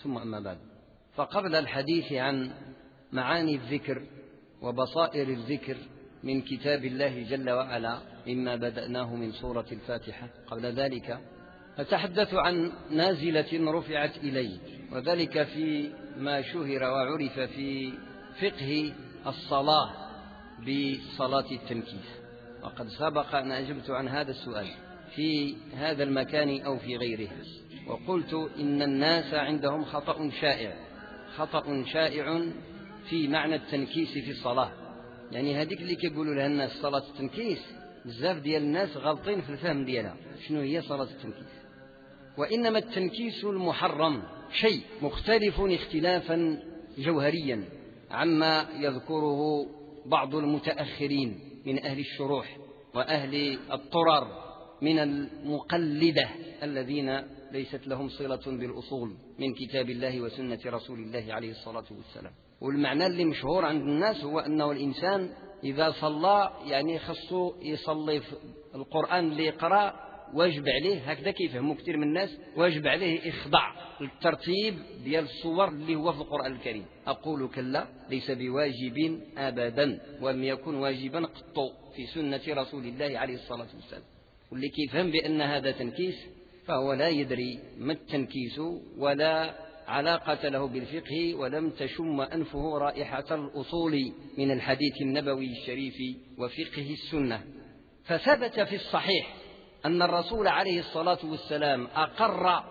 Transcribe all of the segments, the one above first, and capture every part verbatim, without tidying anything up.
ثم أما بعد، فقبل الحديث عن معاني الذكر وبصائر الذكر من كتاب الله جل وعلا مما بدأناه من سورة الفاتحة، قبل ذلك أتحدث عن نازلة رفعت إلي، وذلك في ما شهر وعرف في فقه الصلاة بصلاة التنكيس، وقد سبق أن أجبت عن هذا السؤال في هذا المكان أو في غيره، وقلت إن الناس عندهم خطأ شائع خطأ شائع في معنى التنكيس في الصلاة. يعني هذيك اللي كيقولوا لها الناس صلاة التنكيس، بزاف ديال الناس غلطين في الفهم ديالها شنو هي صلاة التنكيس. وإنما التنكيس المحرم شيء مختلف اختلافا جوهريا عما يذكره بعض المتأخرين من أهل الشروح وأهل الطرر من المقلدة الذين ليست لهم صلة بالأصول من كتاب الله وسنة رسول الله عليه الصلاة والسلام. والمعنى اللي مشهور عند الناس هو أنه الإنسان إذا صلى يعني خصه يصلي في القرآن اللي يقرأ واجب عليه، هكذا كيفهموا كثير من الناس، واجب عليه إخضاع الترتيب ديال الصور اللي هو في القرآن الكريم. أقول كلا، ليس بواجب أبدا، ولم يكن واجبا قط في سنة رسول الله عليه الصلاة والسلام. واللي كيفهم بأن هذا تنكيس فهو لا يدري ما التنكيس ولا علاقة له بالفقه، ولم تشم أنفه رائحة الأصول من الحديث النبوي الشريف وفقه السنة. فثبت في الصحيح أن الرسول عليه الصلاة والسلام أقر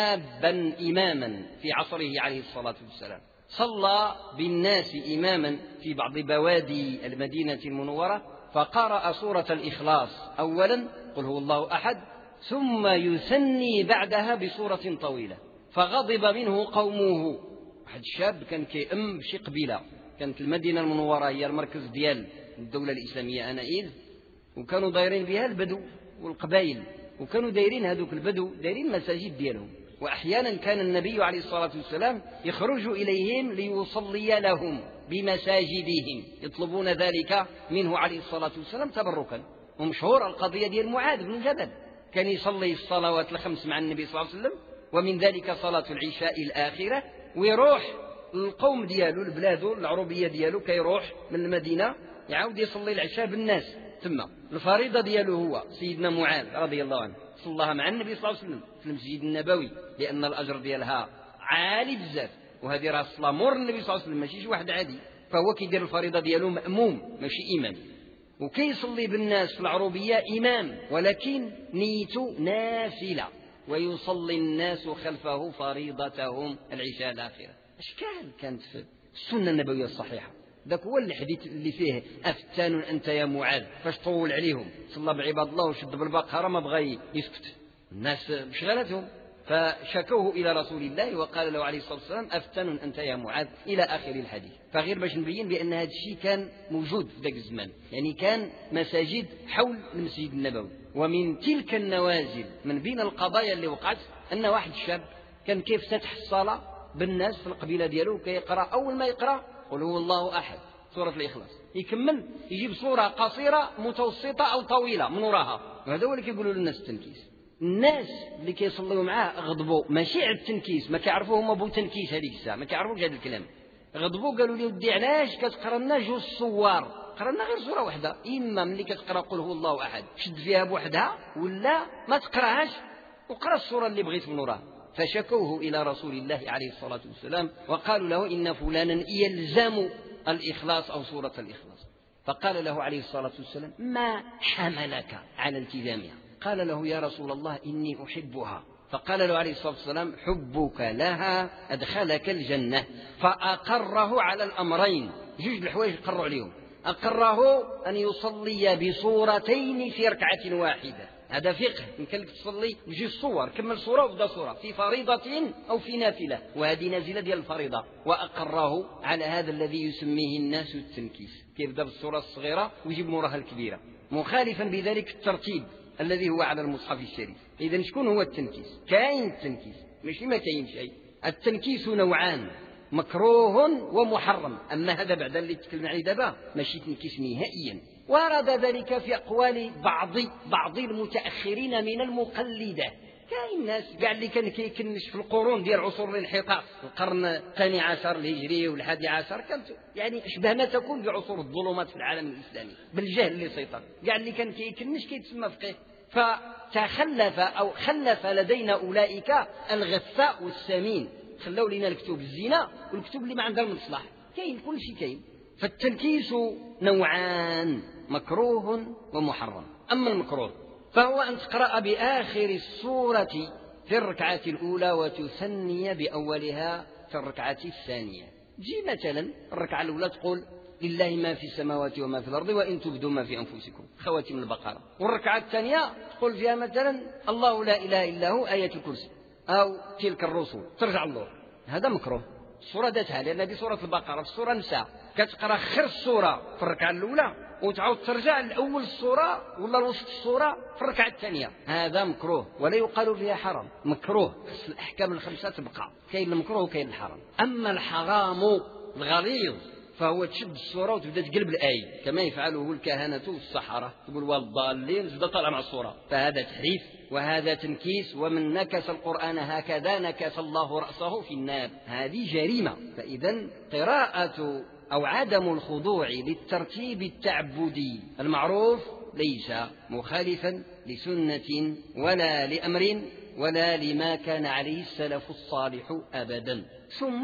شابا إماما في عصره عليه الصلاة والسلام، صلى بالناس إماما في بعض بوادي المدينة المنورة، فقرأ سورة الإخلاص أولا، قل هو الله أحد، ثم يثني بعدها بسورة طويلة، فغضب منه قومه. واحد الشاب كان كيأم بشي قبيلة، كانت المدينة المنورة هي المركز ديال الدولة الإسلامية آنئذ، وكانوا دايرين بها البدو والقبائل، وكانوا دايرين هذوك البدو دايرين مساجد ديالهم، وأحيانا كان النبي عليه الصلاة والسلام يخرج إليهم ليصلي لهم بمساجدهم، يطلبون ذلك منه عليه الصلاة والسلام تبركا. ومشهور القضية ديال معاذ بن جبل، كان يصلي الصلوات الخمس مع النبي صلى الله عليه وسلم، ومن ذلك صلاة العشاء الآخرة، ويروح القوم ديالو البلاد العربية ديالو، كيروح من المدينة يعاود يصلي العشاء بالناس ثم الفريضة ديالو هو سيدنا معاذ رضي الله عنه صلىها مع النبي صلى الله عليه وسلم في المسجد النبوي، لأن الأجر ديالها عالي بزاف، وهذه راه صلاة مور النبي صلى الله عليه وسلم ماشي شي واحد عادي، فهو كيدير الفريضة ديالو مأموم ماشي إمام، وكيصلي بالناس في العروبية إمام ولكن نيته نافلة، ويصلي الناس خلفه فريضتهم العشاء الآخرة. أشكال كانت في السنة النبوية الصحيحة. ذاك هو الحديث اللي فيه أفتان أنت يا معاذ، فاش طول عليهم صلى بعباد الله وشد بالبقرة ما بغى يسكت، الناس بشغلتهم، فشكوه إلى رسول الله وقال له عليه الصلاة والسلام أفتان أنت يا معاذ إلى آخر الحديث. فغير باش نبين بأن هذا الشيء كان موجود في ذاك الزمان، يعني كان مساجد حول المسجد النبوي. ومن تلك النوازل من بين القضايا اللي وقعت أن واحد الشاب كان كيف فتح الصلاة بالناس في القبيلة ديالو، كيقرأ أول ما يقرأ قل هو الله أحد سورة الإخلاص، يكمل يجيب سورة قصيرة متوسطة أو طويلة من وراها، وهذا هو اللي كيقولوا للناس التنكيس. الناس اللي كيصلوا معاه غضبوا، ماشي على التنكيس، ما كيعرفوا هما بو تنكيس هذيك الساعة، ما كيعرفوش هذا الكلام، غضبوا قالوا لي ودي علاش كتقرا لنا جوج صور، قرا لنا غير سورة واحدة، إما ملي كتقرا قل هو الله أحد شد فيها بوحدها، ولا ما تقراهاش وقرا السورة اللي بغيت من وراها. فشكوه إلى رسول الله عليه الصلاة والسلام وقالوا له إن فلانا يلزم الإخلاص أو سورة الإخلاص، فقال له عليه الصلاة والسلام ما حملك على التزامها؟ قال له يا رسول الله إني أحبها. فقال له عليه الصلاة والسلام حبك لها أدخلك الجنة. فأقره على الأمرين، جوج الحوايج قروا عليهم، أقره أن يصلي بصورتين في ركعة واحدة، هذا فقه، يمكن لك تصلي بجوج صور، كمل صورة وبدا صورة في فريضة أو في نافلة، وهذه نازلة ديال الفريضة. وأقره على هذا الذي يسميه الناس التنكيس، كيبدا بالصورة الصغيرة ويجيب موراها الكبيرة، مخالفا بذلك الترتيب الذي هو على المصحف الشريف. إذن شكون هو التنكيس؟ كاين التنكيس، ماشي ما كاين شيء. التنكيس نوعان، مكروه ومحرم، أما هذا بعد اللي تكلم عليه دابا ماشي تنكيس نهائيا. ورد ذلك في أقوال بعض بعض المتأخرين من المقلدة، كاين ناس كاع اللي كان كيكنش في القرون ديال عصور الانحطاط، القرن الثاني عشر الهجري والحادي عشر، كانت يعني اشبه ما تكون بعصور الظلمات في العالم الاسلامي بالجهل اللي سيطر. كاع اللي كان كيكنش كيتسمى فقيه، فتخلف او خلف لدينا اولئك الغثاء والسمين، خلاو لنا الكتب الزنا والكتب اللي ما عندها المصلح، كاين كل شيء كاين. فالتنكيس نوعان، مكروه ومحرم. أما المكروه فهو أن تقرأ بآخر السورة في الركعة الأولى وتثني بأولها في الركعة الثانية. جي مثلا الركعة الأولى تقول لله ما في السماوات وما في الأرض وإن تبدوا ما في أنفسكم، خواتم البقرة. والركعة الثانية تقول فيها مثلا الله لا إله إلا هو آية الكرسي أو تلك الرسل، ترجع الله. هذا مكروه، الصورة داتها لأن هذه سورة البقرة، في السورة نساء كتقرأ خير السورة في الركعة الأولى وتعود ترجع لأول السورة ولا لوسط السورة في الركعة الثانية. هذا مكروه ولا يقال فيها حرام، مكروه. الأحكام الخمسة تبقى، كاين المكروه وكاين الحرام. أما الحرام الغليظ فهو تشد السورة وتبدأ تقلب الآية كما يفعله الكهنة والسحرة، تقول والضالين تبدأ طالع مع السورة، فهذا تحريف وهذا تنكيس. ومن نكس القرآن هكذا نكس الله رأسه في النار، هذه جريمة. فإذا قراءة أو عدم الخضوع للترتيب التعبدي المعروف ليس مخالفا لسنة ولا لأمر ولا لما كان عليه السلف الصالح أبدا. ثم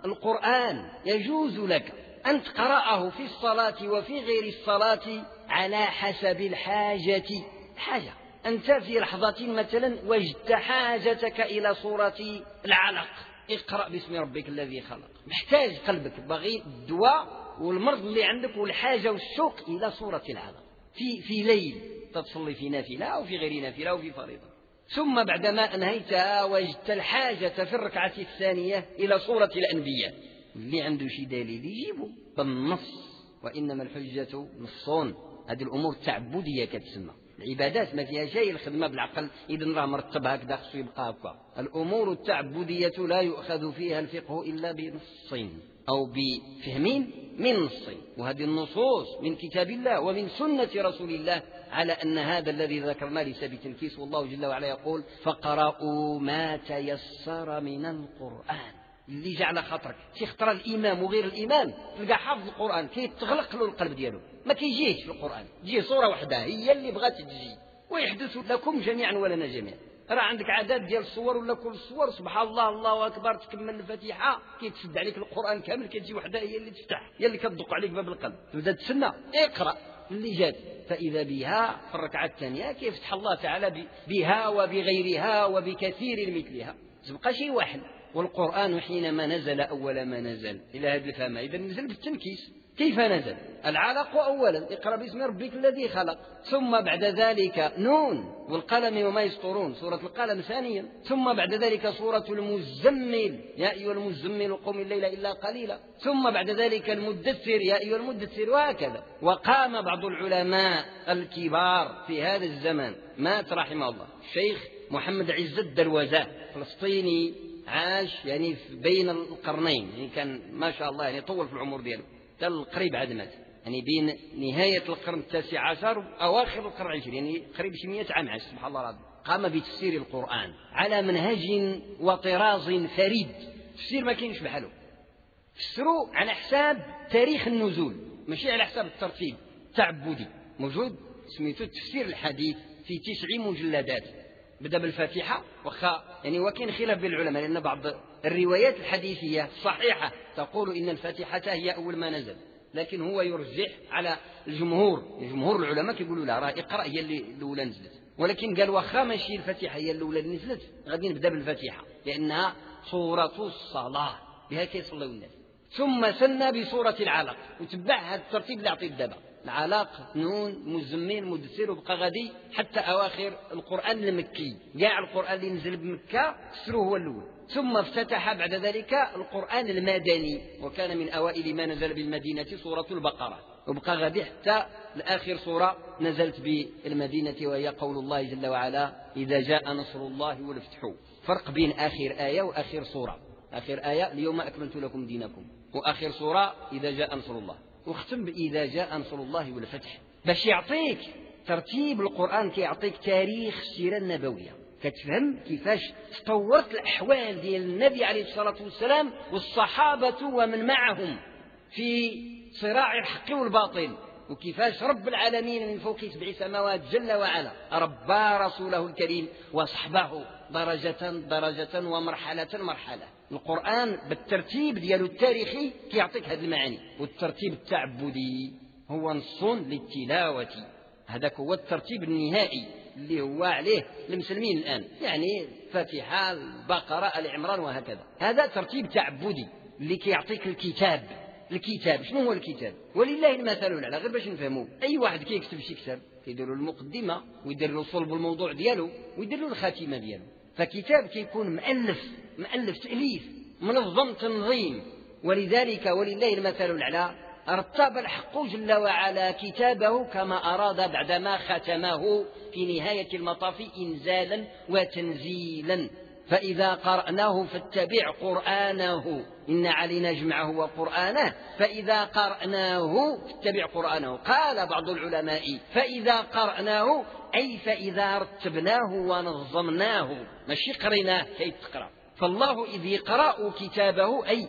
القرآن يجوز لك أن تقرأه في الصلاة وفي غير الصلاة على حسب الحاجة. حاجة أنت في لحظة مثلا وجدت حاجتك إلى سورة العلق، اقرأ باسم ربك الذي خلق، محتاج قلبك بغي الدواء والمرض اللي عندك والحاجة والشوق إلى سورة العلق في في ليل تصلي في نافلة أو في غير نافلة أو في فريضة. ثم بعدما أنهيتها وجدت الحاجة في الركعة الثانية إلى سورة الأنبياء، اللي عنده شي دليل يجيبه بالنص، وإنما الحجة نصون. هذه الأمور التعبدية كتسمى، العبادات ما فيها شيء الخدمة بالعقل إذا راه مرتب هكذا خصو يبقى هكا. الأمور التعبدية لا يؤخذ فيها الفقه إلا بنصين أو بفهمين من نصين، وهذه النصوص من كتاب الله ومن سنة رسول الله على أن هذا الذي ذكرنا ليس بتنكيس. والله جل وعلا يقول فقرأوا ما تيسر من القرآن. اللي جعل خاطرك تختار الإمام وغير الإمام تلقى حافظ القرآن كيتغلق له القلب دياله، ما كيجيش في القرآن، تجي صورة واحدة هي اللي بغات تجي، ويحدث لكم جميعا ولنا جميعا. راه عندك عدد ديال الصور ولا كل الصور سبحان الله الله أكبر تكمل الفاتحة كيتسد عليك القرآن كامل، كتجي وحدة هي اللي تفتح، هي اللي كتدق عليك باب القلب، تبدا تسنى اقرأ اللي جات. فإذا بها في الركعة الثانية كيفتح الله تعالى بها وبغيرها وبكثير مثلها، تبقى شيء واحد. والقرآن حينما نزل أول ما نزل إلى هذا الفهم إذا نزل بالتنكيس. كيف نزل؟ العلق أولا، اقرأ باسم ربك الذي خلق، ثم بعد ذلك نون والقلم وما يسطرون سورة القلم ثانيا، ثم بعد ذلك سورة المزمل يا أيها المزمل قم الليل إلا قليلا، ثم بعد ذلك المدثر يا أيها المدثر، وهكذا. وقام بعض العلماء الكبار في هذا الزمان مات رحمه الله الشيخ محمد عز الدروزاء فلسطيني عاش يعني بين القرنين، يعني كان ما شاء الله يعني طول في العمر دياله قريب عاد مات، يعني بين نهاية القرن التاسع عشر وأواخر القرن العشرين، يعني قريب شي مئة عام عاش سبحان الله العظيم. قام بتفسير القرآن على منهج وطراز فريد، تفسير ما كاينش بحاله، فسروا على حساب تاريخ النزول ماشي على حساب الترتيب التعبدي. موجود سميته التفسير الحديث في تسع مجلدات، بدأ بالفاتحة وخا يعني وكاين خلاف بين العلماء لأن بعض الروايات الحديثية الصحيحة تقول إن الفاتحة هي أول ما نزل، لكن هو يرجح على الجمهور، جمهور العلماء كيقولوا لا راه اقرأ هي اللي الأولى نزلت، ولكن قال واخا ماشي الفاتحة هي الأولى اللي نزلت غادي نبدأ بالفاتحة لأنها سورة الصلاة بها كيصلوا الناس. ثم سنى بسورة العلق وتبع هذا الترتيب اللي عطيت دابا، العلاق نون مزمين مدثر وبقى غادي حتى أواخر القرآن المكي، كاع القرآن اللي نزل بمكة فسروه هو الأول. ثم افتتح بعد ذلك القرآن المدني وكان من أوائل ما نزل بالمدينة سورة البقرة، وبقى غادي حتى لآخر سورة نزلت بالمدينة وهي قول الله جل وعلا إذا جاء نصر الله والفتح. فرق بين آخر آية وآخر سورة، آخر آية اليوم أكملت لكم دينكم، وآخر سورة إذا جاء نصر الله، واختم بإذا جاء نصر الله والفتح باش يعطيك ترتيب القرآن، كيعطيك تاريخ السيرة النبوية، كتفهم كيفاش تطورت الأحوال ديال النبي عليه الصلاة والسلام والصحابة ومن معهم في صراع الحق والباطل، وكيفاش رب العالمين من فوق سبع سماوات جل وعلا ربى رسوله الكريم وصحبه درجة درجة ومرحلة مرحلة. القرآن بالترتيب ديالو التاريخي كيعطيك هذه المعاني، والترتيب التعبدي هو نص للتلاوة، هذاك هو الترتيب النهائي اللي هو عليه المسلمين الآن، يعني الفاتحة البقرة آل عمران وهكذا. هذا ترتيب تعبدي اللي كيعطيك الكتاب. الكتاب شنو هو الكتاب؟ ولله المثل الأعلى، غير باش نفهموه. أي واحد كيكتب شي كتاب كيدير له المقدمة ويدير له صلب الموضوع ديالو ويدير له الخاتمة ديالو. فكتاب كيكون مؤلف مؤلف تأليف منظم تنظيم، ولذلك ولله المثل الأعلى رتب الحق جل وعلا كتابه كما أراد بعدما ختمه في نهاية المطاف إنزالا وتنزيلا. فإذا قرأناه فاتبع قرآنه إن علينا جمعه وقرآنه، فإذا قرأناه فاتبع قرآنه. قال بعض العلماء فإذا قرأناه أي فإذا رتبناه ونظمناه، ماشي قريناه كي تقرأ. فالله إذ يقرأ كتابه أي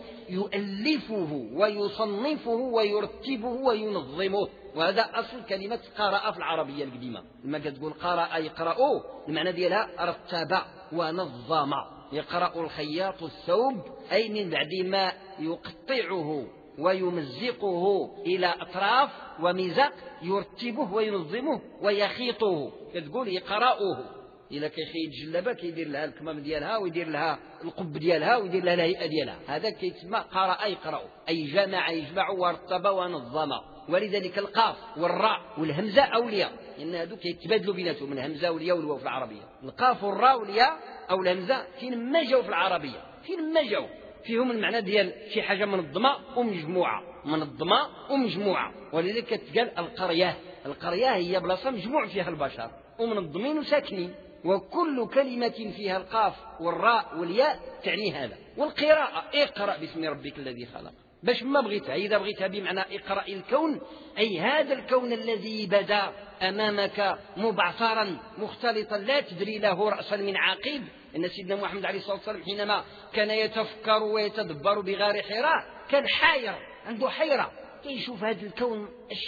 يؤلفه ويصنفه ويرتبه وينظمه، وهذا أصل كلمة قرأ في العربية القديمة. لما تقول قرأ يقرأ المعنى ديالها رتب ونظم. يقرأ الخياط الثوب أي من بعد ما يقطعه ويمزقه إلى أطراف ومزق يرتبه وينظمه ويخيطه، كتقول يقرأه. إلا كيخيط جلبة كيدير لها الكمام ديالها ويدير لها القب ديالها ويدير لها الهيئة ديالها، هذا كيتسمى قرأ يقرأ، أي جمع يجمع ورتب ونظم. ولذلك القاف والراء والهمزة أولياء، إن هذو كيتبادلوا بيناتهم، من همزة والياء والواو في العربية. القاف والراء والياء أو الهمزة فين ما جاوا في العربية، فين ما جاوا فيهم المعنى ديال شي حاجة منظمة ومجموعة، منظمة ومجموعة. ولذلك كتقال القرية. القرية هي بلاصة مجموع فيها البشر ومنظمين وساكنين، وكل كلمة فيها القاف والراء والياء تعني هذا. والقراءة اقرأ باسم ربك الذي خلق، باش ما بغيتها إذا بغيتها بمعنى اقرأ الكون، أي هذا الكون الذي بدا أمامك مبعثرا مختلطا لا تدري له رأسا من عقيب. إن سيدنا محمد عليه الصلاة والسلام حينما كان يتفكر ويتدبر بغار حراء كان حاير، عنده حيرة، كيشوف هذا الكون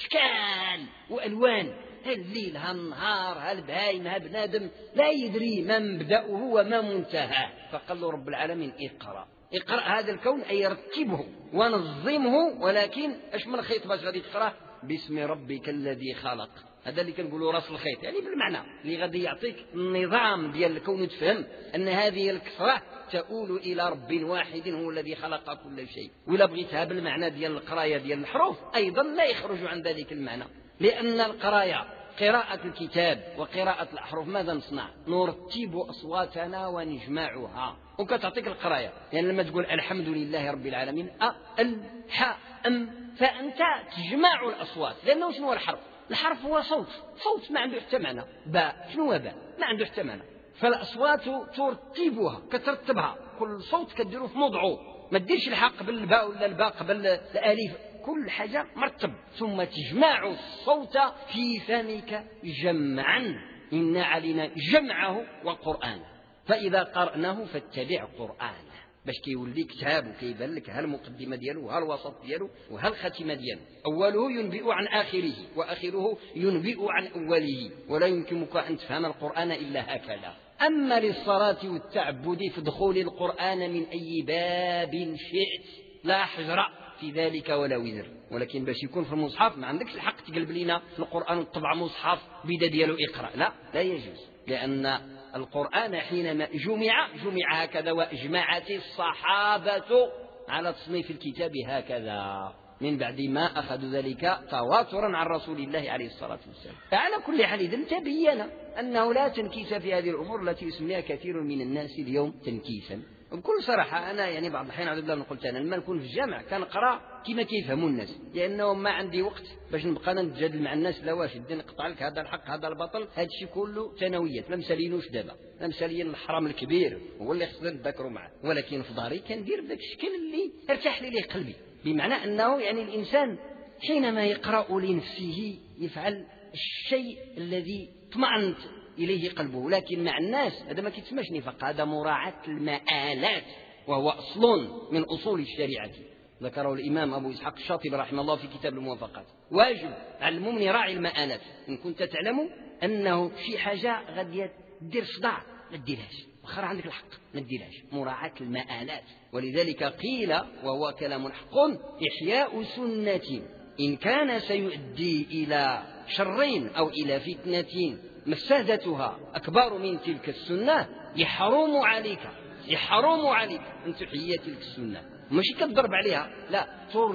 أشكال وألوان، الليل هالنهار هالبهايم هالبنادم، لا يدري ما مبدأه وما منتهاه. فقال له رب العالمين اقرأ. اقرأ هذا الكون أي رتبه ونظمه، ولكن اش من خيط باش غادي تقرأ؟ باسم ربك الذي خلق. هذا اللي كنقولوا راس الخيط، يعني بالمعنى اللي غادي يعطيك النظام ديال الكون، تفهم أن هذه الكثرة تؤول إلى رب واحد هو الذي خلق كل شيء. ولا بغيتها بالمعنى ديال القراية ديال الحروف أيضا لا يخرج عن ذلك المعنى، لأن القراية قراءة الكتاب وقراءة الأحرف ماذا نصنع؟ نرتب أصواتنا ونجمعها، وكتعطيك القراية. يعني لما تقول الحمد لله رب العالمين أ ال ح أم، فأنت تجمع الأصوات، لأنه شنو هو الحرف؟ الحرف هو صوت، صوت ما عنده حتى معنى. باء شنو هو باء؟ ما عنده حتى معنى. فالأصوات ترتبها، كترتبها، كل صوت كديره في موضعه، ما تديرش الحاء قبل الباء ولا الباء قبل الألف، كل حاجة مرتب. ثم تجمع الصوت في فمك جمعا إن علينا جمعه وقرآنه، فإذا قرأناه فاتبع قرآنه، باش كيولي كتاب وكيبان لك هالمقدمة ديالو وهالوسط ديالو وهالختمة ديالو. أوله ينبئ عن آخره وآخره ينبئ عن أوله، ولا يمكنك أن تفهم القرآن إلا هكذا. أما للصلاة والتعبد فادخل القرآن من أي باب شئت، لا حجر في ذلك ولا وزر. ولكن باش يكون في المصحف ما عندكش الحق تقلب لنا القرآن وتطبع مصحف بدا ديالو اقرأ، لا لا يجوز، لأن القرآن حينما جمع جمع هكذا، وأجمعت الصحابة على تصنيف الكتاب هكذا من بعد ما أخذوا ذلك تواترا عن رسول الله عليه الصلاة والسلام. فعلى كل حال إذن تبين أنه لا تنكيس في هذه الأمور التي يسميها كثير من الناس اليوم تنكيسا. بكل صراحة أنا يعني بعض الحين عبد الله قلت أنا لما نكون في الجامع كنقرأ كما كيفهموا الناس، لأنه ما عندي وقت باش نبقى نتجادل مع الناس. لا واش الدين نقطع لك هذا الحق هذا البطل، هذا الشيء كله ثانويات، ما مسالينوش دابا، ما مسالين الحرام الكبير هو اللي خصنا نذكروا معه. ولكن في داري كندير بداك الشكل اللي ارتاح لي قلبي، بمعنى أنه يعني الإنسان حينما يقرأ لنفسه يفعل الشيء الذي اطمأنت إليه قلبه. لكن مع الناس هذا ما كيتسماش نفاق، هذا مراعاة المآلات، وهو أصل من أصول الشريعة. ذكره الإمام أبو إسحاق الشاطبي رحمه الله في كتاب الموافقات. واجب على المؤمن راعي المآلات. إن كنت تعلم أنه شي حاجة غادي دير صداع ما ديرهاش، وخر عندك الحق ما ديرهاش، مراعاة المآلات. ولذلك قيل وهو كلام حق: إحياء سنة إن كان سيؤدي إلى شرين أو إلى فتنة مفسدتها أكبر من تلك السنة يحرم عليك يحرم عليك أن تحيي تلك السنة. ماشي كتضرب عليها، لا،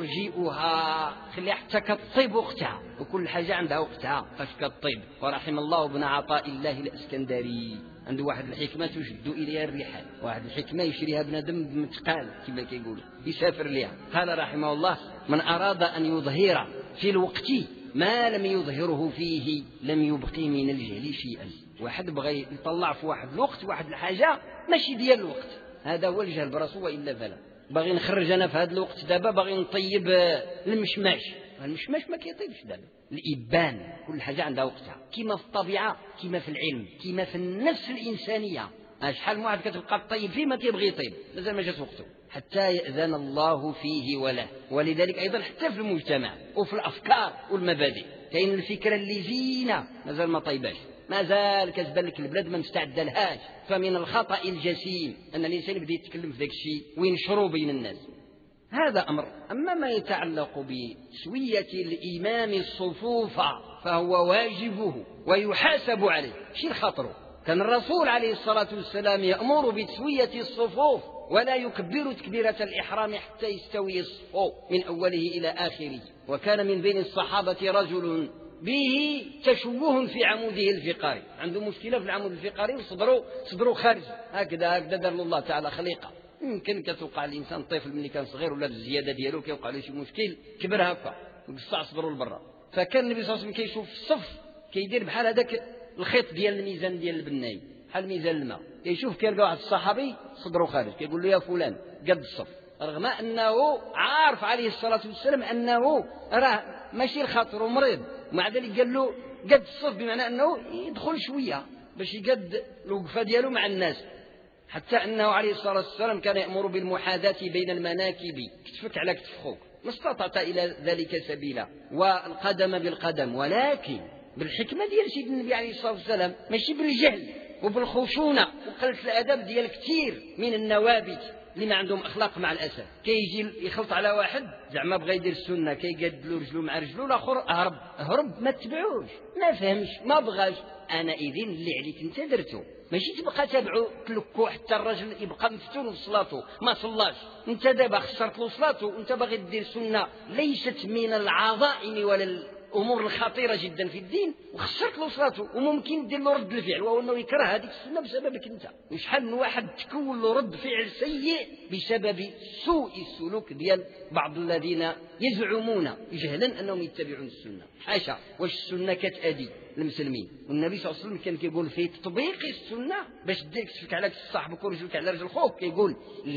ترجئها، خليها حتى كطيب وقتها، وكل حاجة عندها وقتها فاش كطيب. ورحم الله ابن عطاء الله الأسكندري، عنده واحد الحكمة تشد إليها الرحال، واحد الحكمة يشريها بنادم بمتقال كما كيقولوا، يسافر ليها. قال رحمه الله: من أراد أن يظهر في الوقت ما لم يظهره فيه لم يبقي من الجهل شيئا. واحد بغى يطلع في واحد الوقت واحد الحاجة ماشي ديال الوقت، هذا هو الجهل براسو وإلا فلا. باغي نخرج أنا في هذا الوقت دابا باغي نطيب المشماش، المشماش ما كيطيبش دابا، الإبان، كل حاجة عندها وقتها، كما في الطبيعة كما في العلم كما في النفس الإنسانية. شحال من واحد كتبقى تطيب فيه ما كيبغي يطيب، مازال ما جات وقته حتى يأذن الله فيه وله. ولذلك أيضا حتى في المجتمع وفي الأفكار والمبادئ كاين الفكرة اللي زينة مازال ما طيباش، مازال كتبان لك البلاد ما مستعده لهاش. فمن الخطأ الجسيم أن الإنسان يبدا يتكلم في ذاك الشيء وينشره بين الناس، هذا أمر. أما ما يتعلق بتسوية الإمام الصفوف فهو واجبه ويحاسب عليه، شي خطره. كان الرسول عليه الصلاة والسلام يأمر بتسوية الصفوف ولا يكبر تكبيرة الإحرام حتى يستوي الصف من أوله إلى آخره. وكان من بين الصحابة رجل به تشوه في عموده الفقري، عنده مشكلة في العمود الفقري وصدره صدره خارج هكذا هكذا، دار الله تعالى خليقة. يمكن كتوقع الإنسان طفل ملي كان صغير ولا بالزيادة ديالو كيوقع له شي مشكل كبر هكا وقصع صدره لبرا. فكان النبي صلى الله عليه وسلم كيشوف الصف كيدير بحال هذاك الخيط ديال الميزان ديال البناي، بحال ميزان الماء، كيشوف كيلقى واحد الصحابي صدره خارج كيقول له: يا فلان قد الصف، رغم أنه عارف عليه الصلاة والسلام أنه راه ماشي الخاطر مريض، ومع ذلك قال له قد الصف، بمعنى أنه يدخل شوية باش يقد الوقفة ديالو مع الناس. حتى أنه عليه الصلاة والسلام كان يأمر بالمحاذاة بين المناكب، كتفك على كتف خوك ما استطعت إلى ذلك سبيلا، والقدم بالقدم، ولكن بالحكمة ديال سيدنا النبي عليه الصلاة والسلام، ماشي بالجهل وبالخشونة وقلة الأدب ديال كثير من النوابت اللي ما عندهم أخلاق مع الأسف. كيجي يخلط على واحد زعما بغى يدير السنة كيقاد له رجله مع رجله، الآخر هرب هرب ما تبعوش، ما فهمش ما بغاش. أنا إذن اللي عليك أنت درته، ماشي تبقى تابعو تلكو حتى الرجل يبقى مفتون في صلاته ما صلاش. انت دابا خسرت له صلاته وانت باغي دير سنة ليست من العظائم ولا الأمور الخطيرة جدا في الدين، وخسرت له صلاته، وممكن دير له رد الفعل وهو انه يكره هذيك السنة بسببك انت. وشحال من واحد تكون له رد فعل سيء بسبب سوء السلوك ديال بعض الذين يزعمون جهلا انهم يتبعون السنة. حاشا، واش السنة كتأدي المسلمين؟ والنبي صلى الله عليه وسلم كان كيقول في تطبيق السنة باش ديك تفك على صاحبك ورجلك على رجل خوك، كيقول: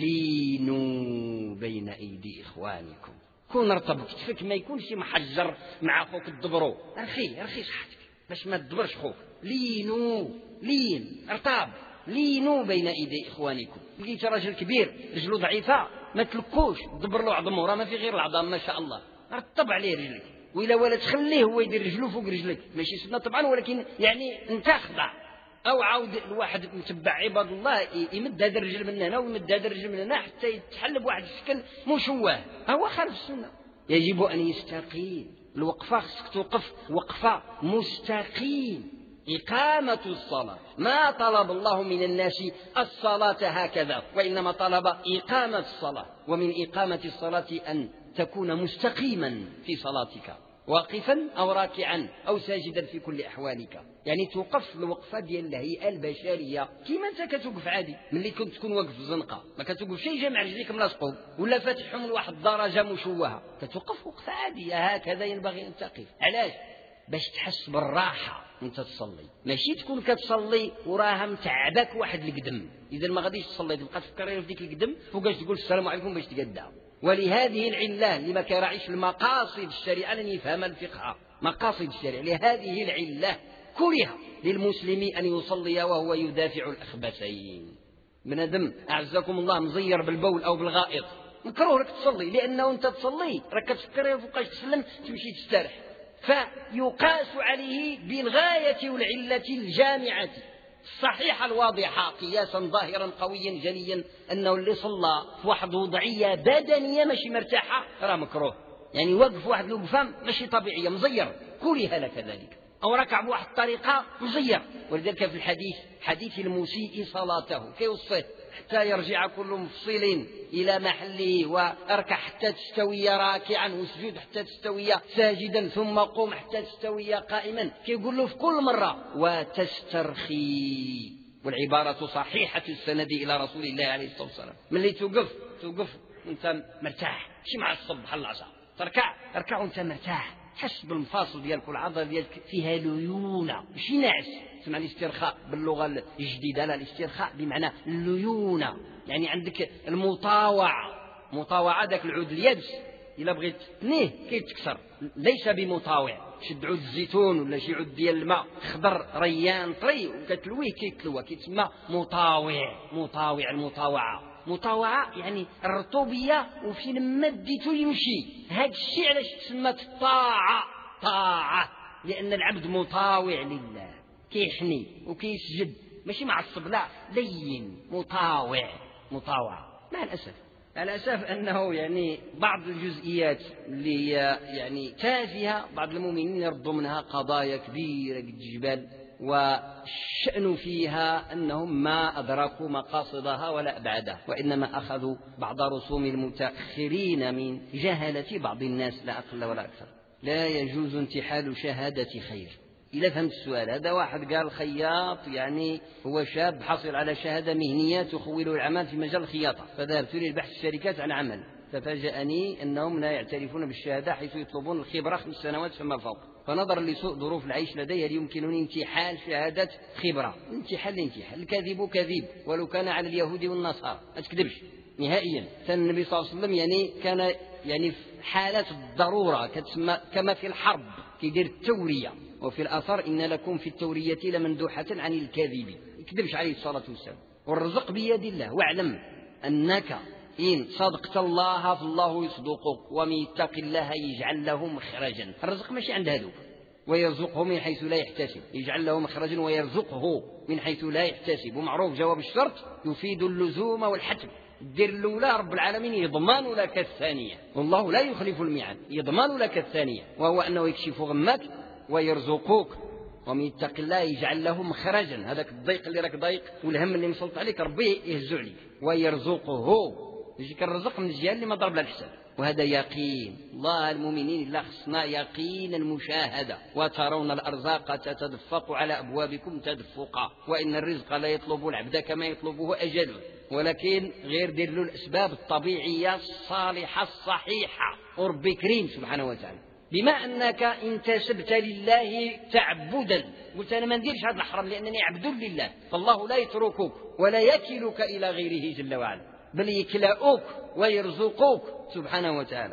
لينوا بين أيدي إخوانكم، كون رطب كتفك ما يكونش محجر مع خوك الدبرو، رخي رخي صحتك باش ما تدبرش خوك. لينوا، لين ارطاب، لينوا بين أيدي إخوانكم. لقيت راجل كبير رجله ضعيفة ما تلكوش، دبر له عظمه، راه ما في غير العظام ما شاء الله، رطب عليه رجلك، وإلا ولا تخليه هو يدير رجله فوق رجلك، ماشي سنة طبعا، ولكن يعني انت خضع. أو عاود الواحد متبع عباد الله يمد هذا الرجل من هنا ويمد هذا الرجل من هنا حتى يتحل بواحد الشكل مشوه، هو خالف السنة. يجب أن يستقيم الوقفة، خصك توقف وقفة مستقيم. إقامة الصلاة، ما طلب الله من الناس الصلاة هكذا، وإنما طلب إقامة الصلاة. ومن إقامة الصلاة أن تكون مستقيما في صلاتك، واقفا أو راكعا أو ساجدا في كل أحوالك، يعني توقف الوقفة ديال الهيئة البشرية كيما أنت كتوقف عادي. ملي كنت تكون واقف في الزنقة ما كتوقف شيء جامع رجليك ملاصقون ولا فاتحهم لواحد الدرجة مشوهة، كتوقف وقفة عادية. هكذا ينبغي أن تقف. علاش؟ باش تحس بالراحة انت تصلي، ماشي تكون كتصلي وراها متعبك واحد القدم. اذا ما غاديش تصلي تبقى تفكر في ديك القدم فوقاش تقول السلام عليكم باش تقدع. ولهذه العله اللي ما كيراعيش المقاصد الشريعه لن يفهم الفقه. مقاصد الشريعه لهذه العله كره للمسلم أن يصلي وهو يدافع الأخبثين. بنادم أعزكم الله مزير بالبول أو بالغائط مكروه لك تصلي، لأنه أنت تصلي راك تفكر فوقاش تسلم تمشي تسترح، فيقاس عليه بالغاية والعلة الجامعة الصحيحة الواضحة قياسا ظاهرا قويا جليا أنه اللي صلى في واحد وضعية بدنية ماشي مرتاحة راه مكروه، يعني وقف واحد الوقفة ماشي طبيعية مزير كره لك ذلك، أو ركع بواحد الطريقة مزير. ولذلك في الحديث حديث المسيء صلاته كيوصيه حتى يرجع كل مفصل إلى محله، واركع حتى تستوي راكعا، واسجد حتى تستوي ساجدا، ثم قم حتى تستوي قائما. كيقول له في كل مرة وتسترخي، والعبارة صحيحة السند إلى رسول الله عليه الصلاة والسلام. من اللي توقف توقف وانت مرتاح، ماشي معصب بحال العصا، تركع اركع وانت مرتاح، حس بالمفاصل ديالك والعضله ديالك فيها ليونه ماشي ناعس. تسمع الاسترخاء باللغه الجديده، لا الاسترخاء بمعنى الليونه، يعني عندك المطاوعه. مطاوعه ذاك العود اليابس الا بغيت تنيه كيتكسر، ليس بمطاوع. شد عود الزيتون ولا شي عود ديال الماء خضر ريان طري وكتلويه كيتلوى، كيتسمى مطاوع. مطاوع المطاوعه مطاوعة يعني الرطوبية وفي مدته يمشي. هذا الشيء علاش تسمى الطاعة طاعة، لأن العبد مطاوع لله، كيحني وكيسجد ماشي معصب، لا لين مطاوع مطاوعة. مع الأسف مع الأسف أنه يعني بعض الجزئيات اللي يعني تافهة بعض المؤمنين يردوا منها قضايا كبيرة الجبال، والشأن فيها أنهم ما أدركوا مقاصدها ولا أبعادها، وإنما أخذوا بعض رسوم المتأخرين من جهلة بعض الناس لا أقل ولا أكثر. لا يجوز انتحال شهادة خير. إذا فهمت السؤال، هذا واحد قال خياط، يعني هو شاب حصل على شهادة مهنية تخوله العمل في مجال الخياطة، فذهبت للبحث الشركات عن عمل، ففاجأني أنهم لا يعترفون بالشهادة حيث يطلبون الخبرة خمس سنوات فما فوق. فنظرا لسوء ظروف العيش لدي هل يمكنني انتحال شهادة خبرة؟ انتحال انتحال الكذب كذب ولو كان على اليهود والنصارى، ما تكذبش نهائيا. كان النبي صلى الله عليه وسلم يعني كان يعني في حالات الضرورة كتسمى كما في الحرب كيدير التورية، وفي الأثر إن لكم في التورية لمندوحة عن الكاذب، يكذبش عليه الصلاة والسلام. والرزق بيد الله، واعلم أنك إن صدقت الله فالله يصدقك، ومن يتق الله يجعل له مخرجا. الرزق ماشي عند هذوك، ويرزقه من حيث لا يحتسب، يجعل له مخرجا ويرزقه من حيث لا يحتسب. ومعروف جواب الشرط يفيد اللزوم والحتم. دير الأولى رب العالمين يضمن لك الثانية، والله لا يخلف الميعاد، يضمن لك الثانية، وهو أنه يكشف غمك ويرزقوك. ومن يتق الله يجعل له مخرجا، هذاك الضيق اللي راك ضيق والهم اللي مسلط عليك ربي يهزو عليك، ويرزقه يجيك الرزق من الجهة اللي ما ضرب له الحساب. وهذا يقين الله المؤمنين إلا خصنا يقين المشاهدة. وترون الأرزاق تتدفق على أبوابكم تدفقا، وإن الرزق لا يطلب العبد كما يطلبه أجله، ولكن غير دير له الأسباب الطبيعية الصالحة الصحيحة. وربي كريم سبحانه وتعالى، بما أنك انتسبت لله تعبدا، قلت أنا ما نديرش هذا الحرام لأنني عبد لله، فالله لا يتركك ولا يكلك إلى غيره جل وعلا، بل يكلأوك ويرزقوك سبحانه وتعالى.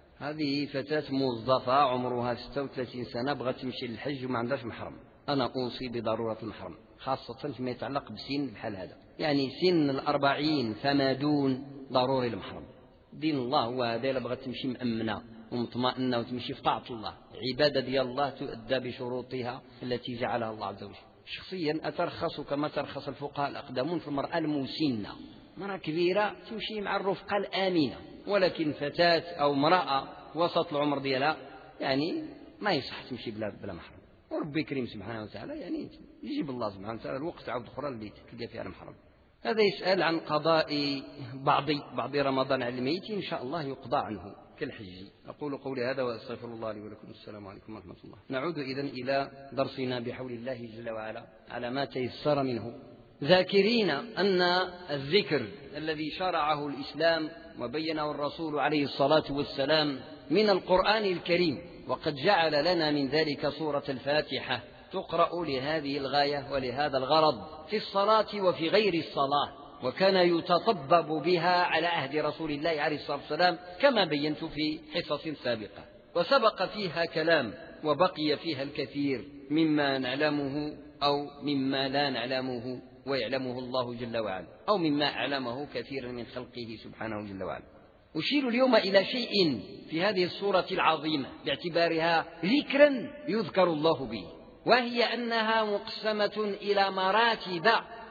هذه فتاة موظفة عمرها ستة وثلاثين سنة بغت تمشي للحج وما عندهاش محرم. أنا أوصي بضرورة المحرم، خاصة فيما يتعلق بسن بحال هذا، يعني سن الأربعين فما دون ضروري المحرم. دين الله هو هذا، إلا بغت تمشي مأمنة ومطمئنة وتمشي في طاعة الله، عبادة ديال الله تؤدى بشروطها التي جعلها الله عز وجل. شخصيا أترخص كما ترخص الفقهاء الأقدمون في المرأة المسنة، مرأة كبيرة تمشي مع الرفقة الآمنة، ولكن فتاة أو امرأة وسط العمر ديالها يعني ما يصح تمشي بلا بلا محرم. وربي كريم سبحانه وتعالى يعني يجيب الله سبحانه وتعالى الوقت عود أخرى اللي تلقى فيها المحرم. هذا يسأل عن قضاء بعض بعض رمضان على الميت، إن شاء الله يقضى عنه كالحج. أقول قولي هذا وأستغفر الله لي ولكم. السلام عليكم ورحمة الله. نعود إذن إلى درسنا بحول الله جل وعلا على ما تيسر منه، ذاكرين أن الذكر الذي شرعه الإسلام وبينه الرسول عليه الصلاة والسلام من القرآن الكريم، وقد جعل لنا من ذلك سورة الفاتحة تقرأ لهذه الغاية ولهذا الغرض في الصلاة وفي غير الصلاة، وكان يتطبب بها على عهد رسول الله عليه الصلاة والسلام كما بينت في حصص سابقة. وسبق فيها كلام وبقي فيها الكثير مما نعلمه أو مما لا نعلمه ويعلمه الله جل وعلا، أو مما أعلمه كثير من خلقه سبحانه جل وعلا. أشير اليوم إلى شيء في هذه السورة العظيمة باعتبارها ذكرا يذكر الله به، وهي أنها مقسمة إلى مراتب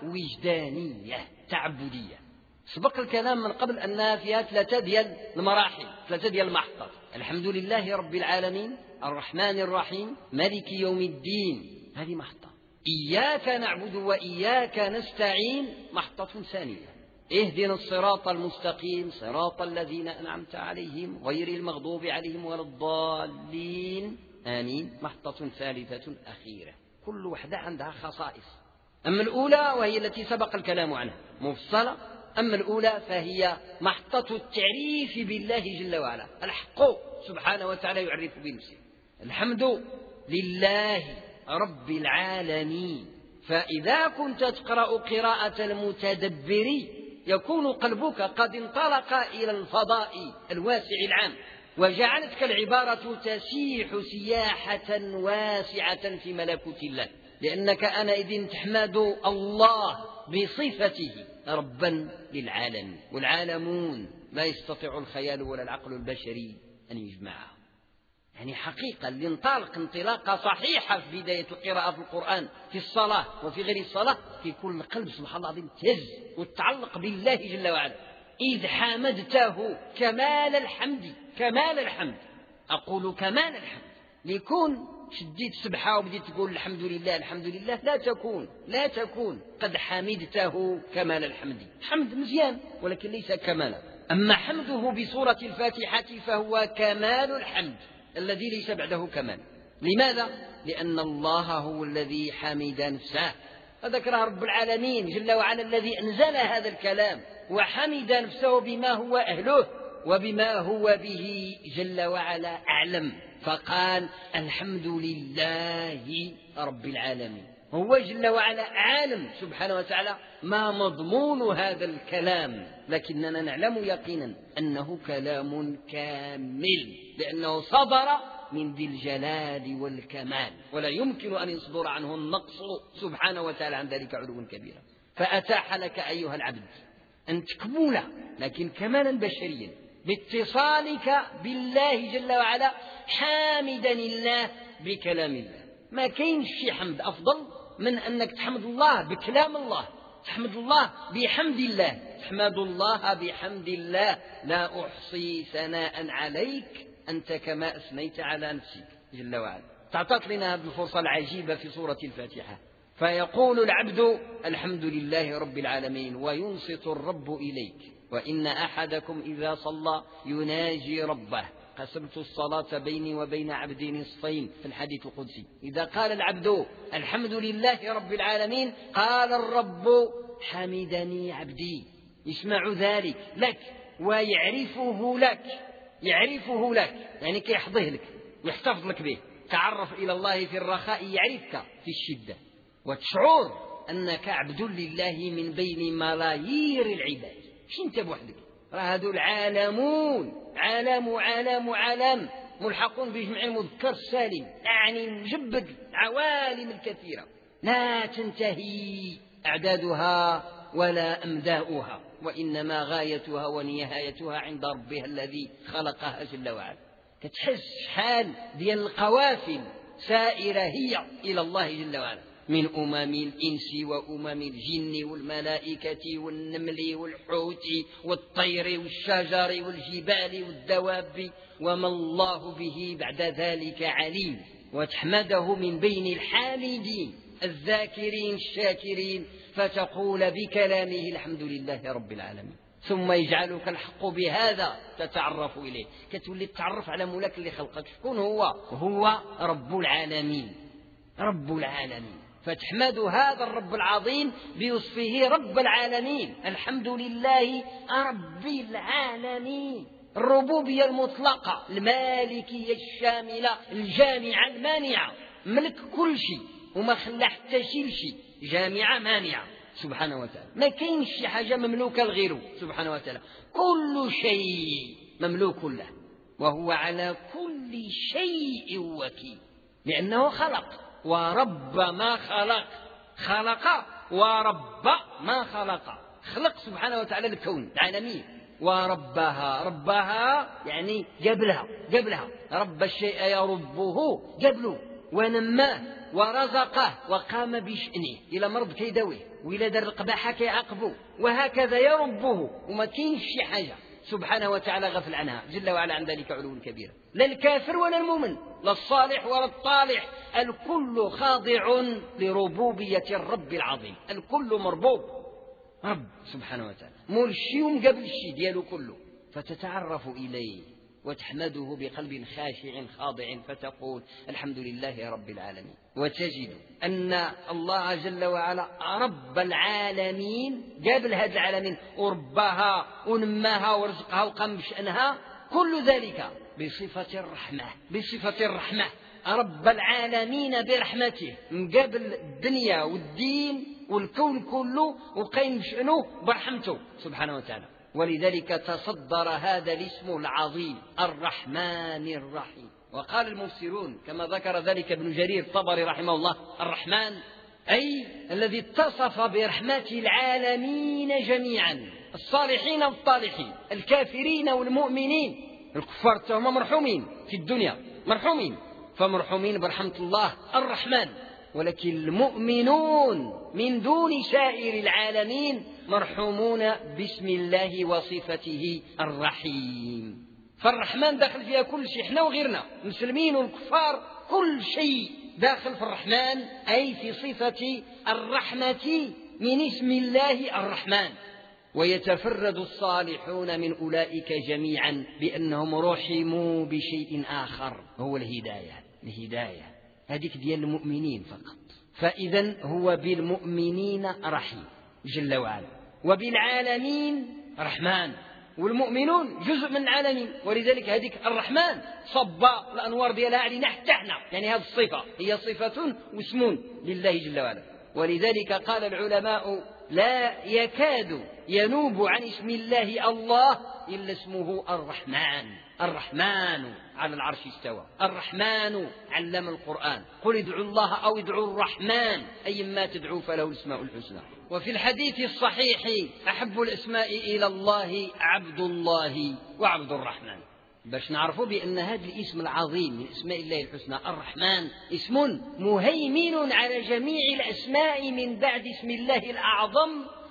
وجدانية تعبدية. سبق الكلام من قبل أنها فيها ثلاثة ديال المراحل، ثلاثة ديال المحطات: الحمد لله رب العالمين، الرحمن الرحيم، مالك يوم الدين. هذه محطة. إياك نعبد وإياك نستعين محطة ثانية: اهدنا الصراط المستقيم صراط الذين أنعمت عليهم غير المغضوب عليهم ولا الضالين آمين، محطة ثالثة أخيرة. كل وحدة عندها خصائص. أما الأولى وهي التي سبق الكلام عنها مفصلة، أما الأولى فهي محطة التعريف بالله جل وعلا. الحق سبحانه وتعالى يعرف بنفسه: الحمد لله رب العالمين. فإذا كنت تقرأ قراءة المتدبر يكون قلبك قد انطلق إلى الفضاء الواسع العام، وجعلتك العبارة تسيح سياحة واسعة في ملكوت الله، لأنك آنئذ تحمد الله بصفته ربا للعالم، والعالمون لا يستطيع الخيال ولا العقل البشري أن يجمعها. يعني حقيقة لننطلق انطلاقة صحيحة في بداية القراءة في القرآن، في الصلاة وفي غير الصلاة، في كل قلب سبحان الله العظيم تهز وتتعلق بالله جل وعلا. إذ حمدته كمال الحمد، كمال الحمد، أقول كمال الحمد، ليكون شديت سبحة وبديت تقول الحمد لله الحمد لله، لا تكون لا تكون قد حمدته كمال الحمد. حمد مزيان ولكن ليس كمالا. أما حمده بسورة الفاتحة فهو كمال الحمد الذي ليس بعده كمال. لماذا؟ لأن الله هو الذي حمد نفسه، فذكره رب العالمين جل وعلا الذي أنزل هذا الكلام، وحمد نفسه بما هو أهله وبما هو به جل وعلا أعلم، فقال الحمد لله رب العالمين. هو جل وعلا عالم سبحانه وتعالى ما مضمون هذا الكلام، لكننا نعلم يقينا أنه كلام كامل، لأنه صدر من ذي الجلال والكمال، ولا يمكن أن يصدر عنه النقص سبحانه وتعالى عن ذلك علوا كبيرا. فأتاح لك أيها العبد أن تكمل لكن كمالا بشريا باتصالك بالله جل وعلا، حامدا الله بكلام الله. ما كاينش شي حمد أفضل من أنك تحمد الله بكلام الله، تحمد الله بحمد الله، تحمد الله بحمد الله. لا أحصي ثناء عليك أنت كما أثنيت على نفسك جل وعلا. تعطت لنا هذه الفرصة العجيبة في سورة الفاتحة، فيقول العبد الحمد لله رب العالمين وينصت الرب إليك: وإن أحدكم إذا صلى يناجي ربه قسمت الصلاة بيني وبين عبدي نصفين في الحديث القدسي. إذا قال العبد الحمد لله رب العالمين قال الرب حمدني عبدي، يسمع ذلك لك ويعرفه لك، يعرفه لك يعني كيحظه لك ويحتفظ لك به. تعرف إلى الله في الرخاء يعرفك في الشدة، وتشعر أنك عبد لله من بين ملايير العباد. مش انت بوحدك، راه هذو العالمون عالم عالم عالم ملحقون بجمع المذكر السالم، يعني مجبد عوالم الكثيرة لا تنتهي أعدادها ولا أمداؤها، وإنما غايتها ونهايتها عند ربها الذي خلقها جل وعلا. كتحس حال ديال القوافل سائرة هي إلى الله جل وعلا، من أمم الإنس وأمم الجن والملائكة والنمل والحوت والطير والشجر والجبال والدواب، وما الله به بعد ذلك عليم. وتحمده من بين الحامدين الذاكرين الشاكرين، فتقول بكلامه الحمد لله رب العالمين، ثم يجعلك الحق بهذا تتعرف إليه، كتولي تتعرف على مولاك اللي خلقك. شكون هو؟ هو رب العالمين، رب العالمين. فتحمد هذا الرب العظيم بوصفه رب العالمين، الحمد لله رب العالمين. الربوبية المطلقة المالكية الشاملة الجامعة المانعة، ملك كل شيء وما خلى حتى شي لشي، جامعة مانعة سبحانه وتعالى. ما كاينش شي حاجة مملوكة لغيره سبحانه وتعالى، كل شيء مملوك له، وهو على كل شيء وكيل. لأنه خلق، ورب ما خلق، خلق ورب ما خلق، خلق سبحانه وتعالى الكون العالمي. وربها، ربها يعني قبلها، قبلها رب الشيء يربه قبله، ونماه ورزقه وقام بشأنه، إلى مرض كيدويه وإلى دار القباحة كيعاقبه، وهكذا يربه، وما كاينش شي حاجة سبحانه وتعالى غفل عنها جل وعلا عن ذلك علو كبير. لا الكافر ولا المؤمن، لا الصالح ولا الطالح، الكل خاضع لربوبية الرب العظيم، الكل مربوب، رب سبحانه وتعالى مول الشي ومقابل الشي ديالو كله، فتتعرف إليه وتحمده بقلب خاشع خاضع، فتقول الحمد لله رب العالمين. وتجد أن الله جل وعلا رب العالمين قبل هذا العالمين، وربها ونماها ورزقها وقام بشأنها، كل ذلك بصفة الرحمة، بصفة الرحمة، رب العالمين برحمته، مقابل الدنيا والدين والكون كله وقيم بشأنه برحمته سبحانه وتعالى. ولذلك تصدر هذا الاسم العظيم الرحمن الرحيم. وقال المفسرون كما ذكر ذلك ابن جرير الطبري رحمه الله: الرحمن أي الذي اتصف برحمة العالمين جميعا، الصالحين والطالحين، الكافرين والمؤمنين. الكفار هم مرحومين في الدنيا، مرحومين، فمرحومين برحمة الله الرحمن، ولكن المؤمنون من دون سائر العالمين مرحومون باسم الله وصفته الرحيم. فالرحمن داخل فيها كل شيء، احنا وغيرنا المسلمين والكفار كل شيء داخل في الرحمن، أي في صفة الرحمة من اسم الله الرحمن. ويتفرد الصالحون من أولئك جميعا بأنهم رحموا بشيء آخر، هو الهداية، الهداية هذيك ديال المؤمنين فقط. فإذا هو بالمؤمنين رحيم جل وعلا، وبالعالمين رحمن، والمؤمنون جزء من العالمين، ولذلك هذيك الرحمن صب الأنوار ديالها علينا حتى احنا، يعني هذه الصفة هي صفة واسم لله جل وعلا. ولذلك قال العلماء: لا يكاد ينوب عن اسم الله الله إلا اسمه الرحمن. الرحمن على العرش استوى، الرحمن علم القرآن، قل ادعوا الله أو ادعوا الرحمن أيما تدعوا فله الأسماء الحسنى. وفي الحديث الصحيح: أحب الأسماء إلى الله عبد الله وعبد الرحمن. باش نعرفوا بأن هذا الاسم العظيم من اسماء الله الحسنى الرحمن اسم مهيمن على جميع الأسماء من بعد اسم الله الأعظم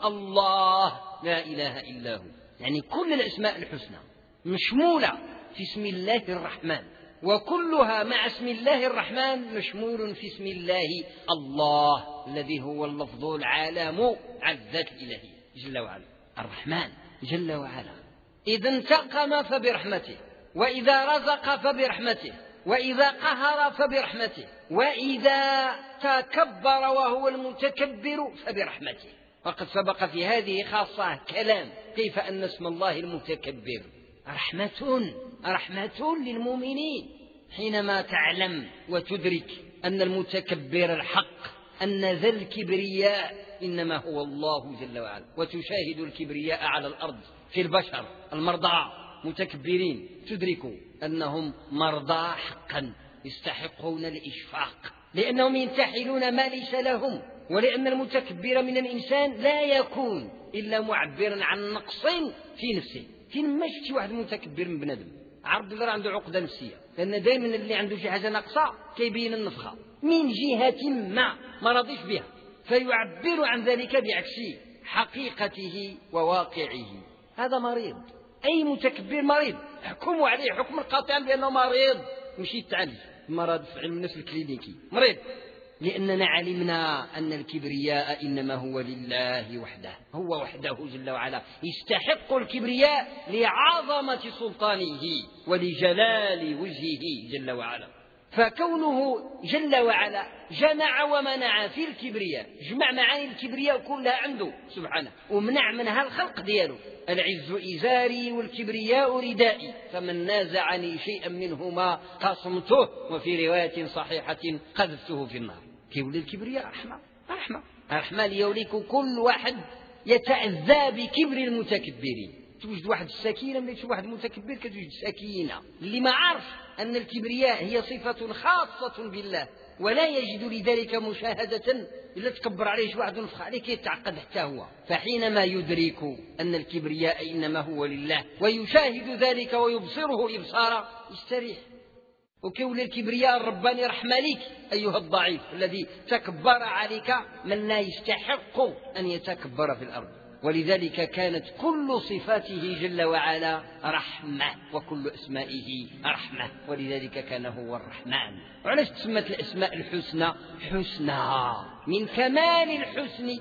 الله، لا إله إلا هو. يعني كل الأسماء الحسنى مشمولة في اسم الله الرحمن، وكلها مع اسم الله الرحمن مشمول في اسم الله الله، الذي هو اللفظ العالم عن الذات الإلهية جل وعلا. الرحمن جل وعلا إذا انتقم فبرحمته، وإذا رزق فبرحمته، وإذا قهر فبرحمته، وإذا تكبر وهو المتكبر فبرحمته. وقد سبق في هذه خاصة كلام كيف أن اسم الله المتكبر رحمة، رحمة للمؤمنين، حينما تعلم وتدرك أن المتكبر الحق، أن ذا الكبرياء إنما هو الله جل وعلا، وتشاهد الكبرياء على الأرض في البشر المرضى متكبرين، تدركوا أنهم مرضى حقا يستحقون الإشفاق، لأنهم ينتحلون ما ليس لهم. ولأن المتكبر من الإنسان لا يكون إلا معبرا عن نقص في نفسه. فين ما شفتي واحد متكبر من بنادم عرض اللي عنده عقدة نفسية، لأن دائما اللي عنده شي حاجة ناقصة كيبين النفخة من جهة ما ما رضيش بها، فيعبر عن ذلك بعكس حقيقته وواقعه. هذا مريض، أي متكبر مريض، حكموا عليه حكم قاطعا بأنه مريض، مشي يتعالج مرض في علم النفس الكلينيكي، مريض. لأننا علمنا أن الكبرياء إنما هو لله وحده، هو وحده جل وعلا يستحق الكبرياء لعظمة سلطانه ولجلال وجهه جل وعلا. فكونه جل وعلا جمع ومنع في الكبرياء، جمع معاني الكبرياء كلها عنده سبحانه، ومنع منها الخلق دياله. العز إزاري والكبرياء ردائي، فمن نازعني شيئا منهما قصمته، وفي رواية صحيحة قذفته في النار. كيولي الكبرياء رحمة، رحمة رحمة ليوليك كل واحد يتأذى بكبر المتكبرين، توجد واحد السكينة، ملي تشوف واحد متكبر كتوجد سكينة. اللي ما عارف أن الكبرياء هي صفة خاصة بالله ولا يجد لذلك مشاهدة إلا تكبر عليه واحد ونفخ عليه كيتعقد حتى هو. فحينما يدرك أن الكبرياء إنما هو لله ويشاهد ذلك ويبصره الإبصار يستريح. وكول الكبرياء الرباني رحمة لك أيها الضعيف الذي تكبر عليك من لا يستحق أن يتكبر في الأرض. ولذلك كانت كل صفاته جل وعلا رحمة وكل أسمائه رحمة، ولذلك كان هو الرحمن. وعلاش تسمت الأسماء الحسنى حسنى؟ من كمال الحسن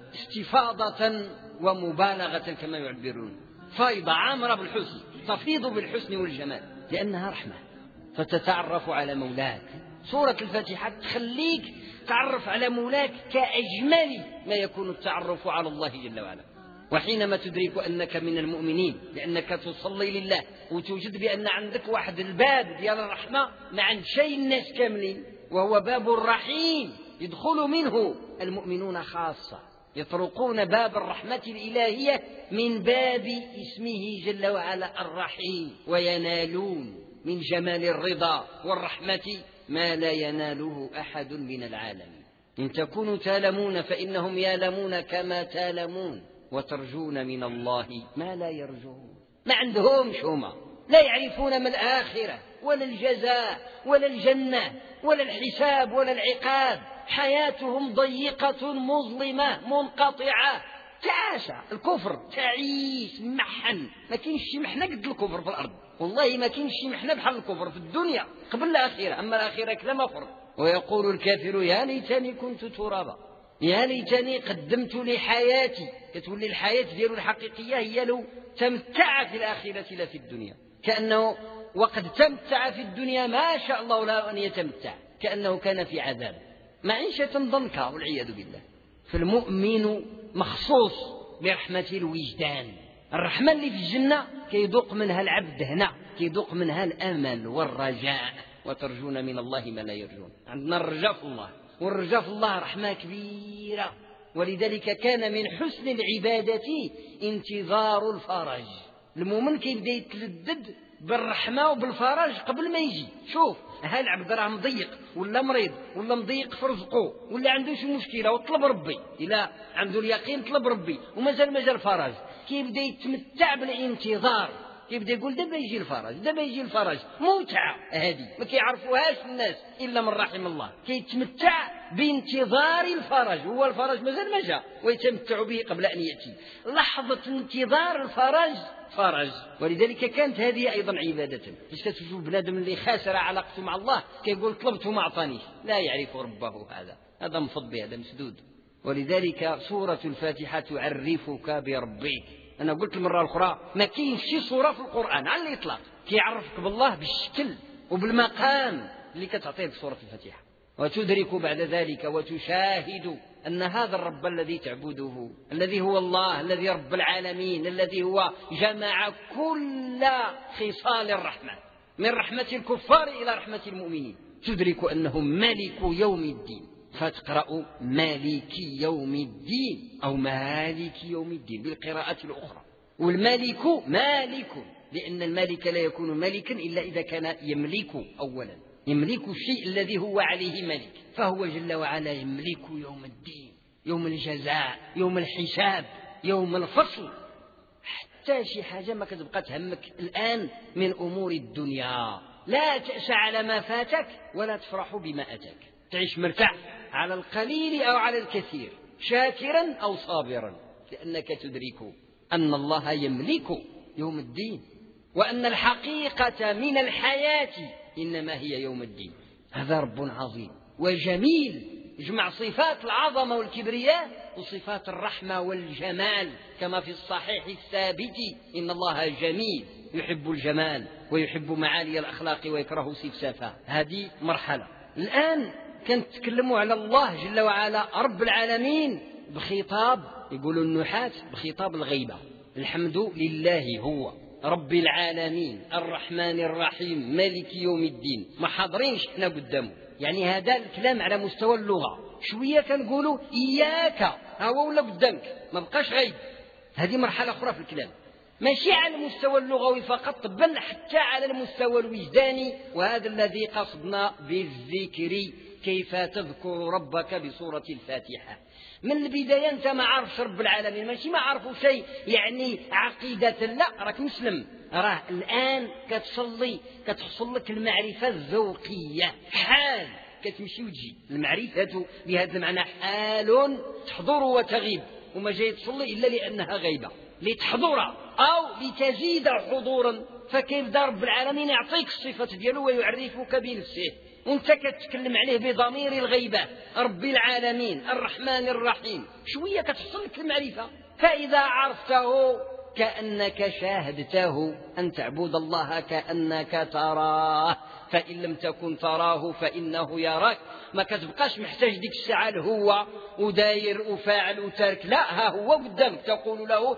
استفاضة ومبالغة كما يعبرون، فايضة عامرة بالحسن، تفيض بالحسن والجمال لأنها رحمة. فتتعرف على مولاك. سورة الفاتحة تخليك تعرف على مولاك كأجمل ما يكون التعرف على الله جل وعلا. وحينما تدرك أنك من المؤمنين لأنك تصلي لله وتوجد بأن عندك واحد الباب ديال الرحمة ما عند شيء الناس كاملين، وهو باب الرحيم يدخل منه المؤمنون خاصة، يطرقون باب الرحمة الإلهية من باب اسمه جل وعلا الرحيم، وينالون من جمال الرضا والرحمة ما لا يناله أحد من العالمين. إن تكونوا تالمون فإنهم يالمون كما تالمون، وترجون من الله ما لا يرجون. ما عندهمش هما، لا يعرفون ما الآخرة ولا الجزاء ولا الجنة ولا الحساب ولا العقاب. حياتهم ضيقة مظلمة منقطعة تعاسة. الكفر تعيس محن، ما كاينش شي محنة قد الكفر في الأرض، والله ما كاينش شي محنة بحال الكفر في الدنيا قبل الآخرة. أما الآخرة كلا ما فرق. ويقول الكافر يا ليتني كنت ترابا، يا ليتني قدمت لحياتي. كتولي الحياة ديالو الحقيقية هي لو تمتع في الآخرة لا في الدنيا، كأنه وقد تمتع في الدنيا ما شاء الله لا أن يتمتع، كأنه كان في عذاب معيشة ضنكا والعياذ بالله. فالمؤمن مخصوص برحمة الوجدان. الرحمة اللي في الجنة كيذوق منها العبد هنا، كيذوق منها الأمل والرجاء. وترجون من الله ما لا يرجون. عندنا الرجاء في الله، والرجاء في الله رحمة كبيرة. ولذلك كان من حسن العبادة انتظار الفرج. المؤمن كيبدا يتلذذ بالرحمة وبالفرج قبل ما يجي. شوف ها العبد راه مضيق ولا مريض ولا مضيق في رزقه ولا عنده شي مشكلة وطلب ربي، إلا عنده اليقين طلب ربي ومازال مازال فرج، كيبدا يتمتع بالانتظار، كيبدا يقول دابا يجي الفرج دابا يجي الفرج. متعة هذه ما كيعرفوهاش الناس إلا من رحم الله. كيتمتع بانتظار الفرج، هو الفرج مازال ما جاء ويتمتع به قبل أن يأتي. لحظة انتظار الفرج فرج. ولذلك كانت هذه أيضا عبادة. فاش كتشوف بنادم اللي خاسر علاقته مع الله كيقول طلبته ما عطانيش، لا يعرف ربه، هذا هذا مفضي، هذا مسدود. ولذلك سورة الفاتحة تعرفك بربك. أنا قلت المرة الأخرى ما كاينش شي سورة في القرآن على الإطلاق كيعرفك بالله بالشكل وبالمقام اللي كتعطيه سورة الفاتحة. وتدرك بعد ذلك وتشاهد أن هذا الرب الذي تعبده الذي هو الله الذي رب العالمين الذي هو جمع كل خصال الرحمة من رحمة الكفار إلى رحمة المؤمنين. تدرك أنه مالك يوم الدين، فتقرأ مالك يوم الدين أو مالك يوم الدين بالقراءة الأخرى. والمالك مالك لأن المالك لا يكون مالكا إلا إذا كان يملك أولا، يملك الشيء الذي هو عليه ملك. فهو جل وعلا يملك يوم الدين، يوم الجزاء، يوم الحساب، يوم الفصل. حتى شي حاجة ما كتبقى تهمك الآن من أمور الدنيا. لا تأس على ما فاتك ولا تفرح بما أتاك. تعيش مرتاح على القليل أو على الكثير، شاكرا أو صابرا، لأنك تدرك أن الله يملك يوم الدين، وأن الحقيقة من الحياة إنما هي يوم الدين. هذا رب عظيم وجميل، يجمع صفات العظمة والكبرياء وصفات الرحمة والجمال، كما في الصحيح الثابت إن الله جميل يحب الجمال ويحب معالي الأخلاق ويكره سفسافها. هذه مرحلة. الآن كنتكلموا على الله جل وعلا رب العالمين بخطاب، يقولوا النحاة بخطاب الغيبة. الحمد لله هو رب العالمين الرحمن الرحيم مالك يوم الدين. ما حاضرينش احنا قدامه، يعني هذا الكلام على مستوى اللغة. شوية كنقولوا إياك هو ولا قدامك، ما بقاش غيب. هذه مرحلة أخرى في الكلام. ماشي على المستوى اللغوي فقط، بل حتى على المستوى الوجداني. وهذا الذي قصدنا بالذكر، كيف تذكر ربك بسورة الفاتحة. من البداية أنت ما عارفش رب العالمين، ماشي ما عارفوا شيء يعني عقيدة، لا، راك مسلم، راه الآن كتصلي كتحصل لك المعرفة الذوقية، حال كتمشي وتجي. المعرفة بهذا المعنى حال تحضر وتغيب، وما جاي تصلي إلا لأنها غيبة، لتحضر أو لتزيد حضورا. فكيف رب العالمين يعطيك الصفة ديالو ويعرفك بنفسه وانت كتتكلم عليه بضمير الغيبة، رب العالمين الرحمن الرحيم، شوية كتحصل لك المعرفة. فإذا عرفته كأنك شاهدته، أن تعبد الله كأنك تراه، فإن لم تكن تراه فإنه يراك. ما كتبقاش محتاج ديك الساعة هو وداير وفاعل وترك، لا، ها هو قدامك تقول له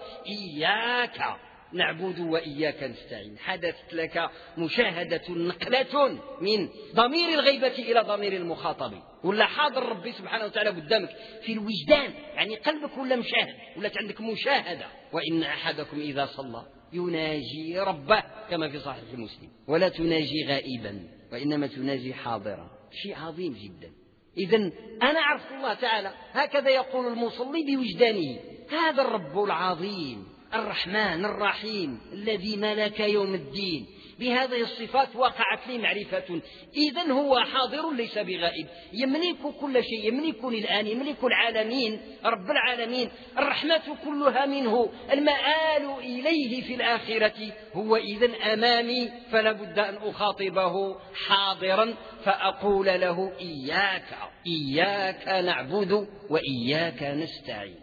إياك نعبد وإياك نستعين. حدثت لك مشاهدة، نقلة من ضمير الغيبة إلى ضمير المخاطب، ولا حاضر ربي سبحانه وتعالى قدامك في الوجدان، يعني قلبك ولا مشاهد، ولا عندك مشاهدة. وإن أحدكم إذا صلى يناجي ربه كما في صحيح مسلم، ولا تناجي غائبا وإنما تناجي حاضرا، شيء عظيم جدا. إذن أنا عرفت الله تعالى، هكذا يقول المصلي بوجدانه، هذا الرب العظيم الرحمن الرحيم الذي ملك يوم الدين، بهذه الصفات وقعت لي معرفة. إذن هو حاضر ليس بغائب، يملك كل شيء، يملكني الآن، يملك العالمين، رب العالمين، الرحمة كلها منه، المآل إليه في الآخرة. هو إذن أمامي، فلا بد أن أخاطبه حاضرا، فأقول له إياك إياك نعبد وإياك نستعين،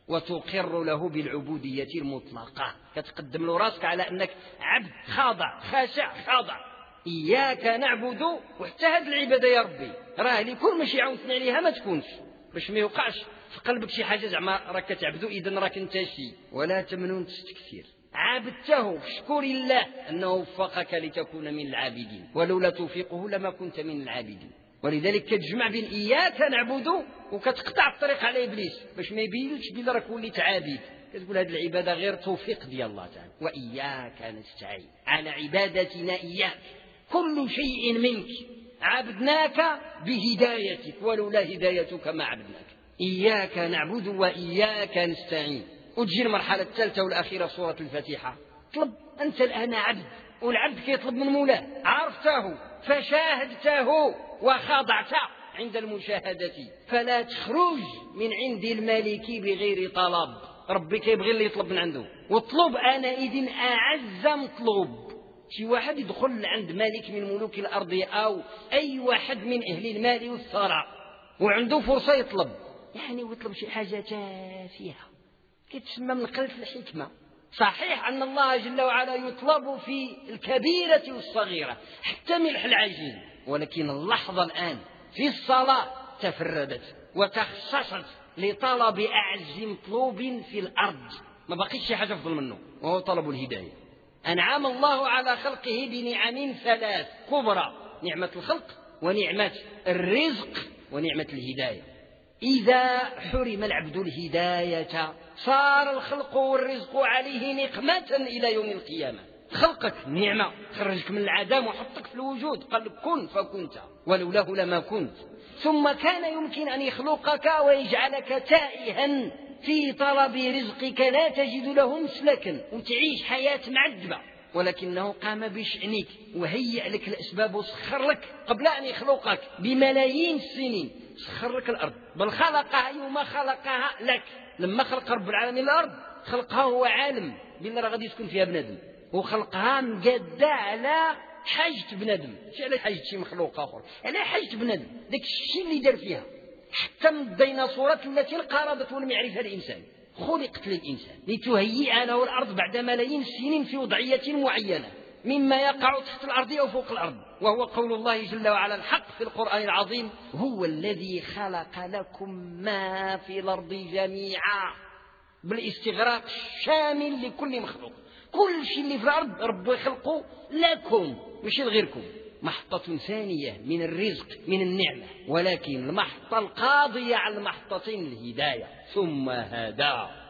وتقر له بالعبودية المطلقة، كتقدم له راسك على أنك عبد خاضع خاشع خاضع. إياك نعبد، وحتى هذه العبادة يا ربي راه لكل ماشي عاونتني عليها ما تكونش، باش ما يوقعش في قلبك شي حاجة زعما راك كتعبدو إذن راك انت شي. ولا تمنون تستكثير، عبدته فاشكر الله أنه وفقك لتكون من العابدين، ولولا توفيقه لما كنت من العابدين. ولذلك كتجمع بين إياك نعبد وكتقطع الطريق على إبليس باش ما يبينش بلا راك وليت عابد. كتقول هذه العبادة غير توفيق ديال الله تعالى. وإياك نستعين، على عبادتنا إياك، كل شيء منك عبدناك بهدايتك، ولولا هدايتك ما عبدناك. إياك نعبد وإياك نستعين. وتجي المرحلة الثالثة والأخيرة في سورة الفاتحة، طلب أنت الآن عبد، والعبد كيطلب من مولاه، عرفته فشاهدته وخضعت عند المشاهدة، فلا تخرج من عند الملك بغير طلب. ربي كيبغي اللي يطلب من عنده، واطلب أنا إذن أعز مطلوب. شي واحد يدخل عند ملك من ملوك الأرض أو أي واحد من أهل المال والثراء وعنده فرصة يطلب، يعني ويطلب شي حاجة تافهة كتسمى من قلة الحكمة. صحيح أن الله جل وعلا يطلب في الكبيرة والصغيرة حتى ملح العجين، ولكن اللحظة الآن في الصلاة تفردت وتخصصت لطلب أعز مطلوب في الأرض، ما بقيش شي حاجة أفضل منه، وهو طلب الهداية. أنعم الله على خلقه بنعم ثلاث كبرى: نعمة الخلق، ونعمة الرزق، ونعمة الهداية. إذا حرم العبد الهداية صار الخلق والرزق عليه نقمة إلى يوم القيامة. خلقك نعمة، خرجك من العدم وحطك في الوجود، قال لك كن فكنت، ولولاه لما كنت. ثم كان يمكن أن يخلقك ويجعلك تائها في طلب رزقك لا تجد له مسلكا وتعيش حياة معذبة، ولكنه قام بشأنك وهيئ لك الأسباب وسخر لك قبل أن يخلقك بملايين السنين، سخر لك الأرض، بل خلقها يوم خلقها لك. لما خلق رب العالمين الأرض خلقها هو عالم بأن راه غادي يسكن فيها بنادم، وخلقها مقادة على حاجة بنادم، ماشي على حاجة شي مخلوق آخر، على حاجة بنادم، داك الشيء اللي دار فيها. حتى من الديناصورات التي انقرضت والمعرفة الإنسان خلقت للإنسان لتهيئ له الأرض بعد ملايين السنين في وضعية معينة مما يقع تحت الأرض أو فوق الأرض، وهو قول الله جل وعلا الحق في القرآن العظيم: هو الذي خلق لكم ما في الأرض جميعا، بالاستغراق الشامل لكل مخلوق. كل شيء اللي في الأرض رب يخلقه لكم مش لغيركم. محطة ثانية من الرزق من النعمة، ولكن المحطة القاضية على المحطتين الهداية. ثم هدى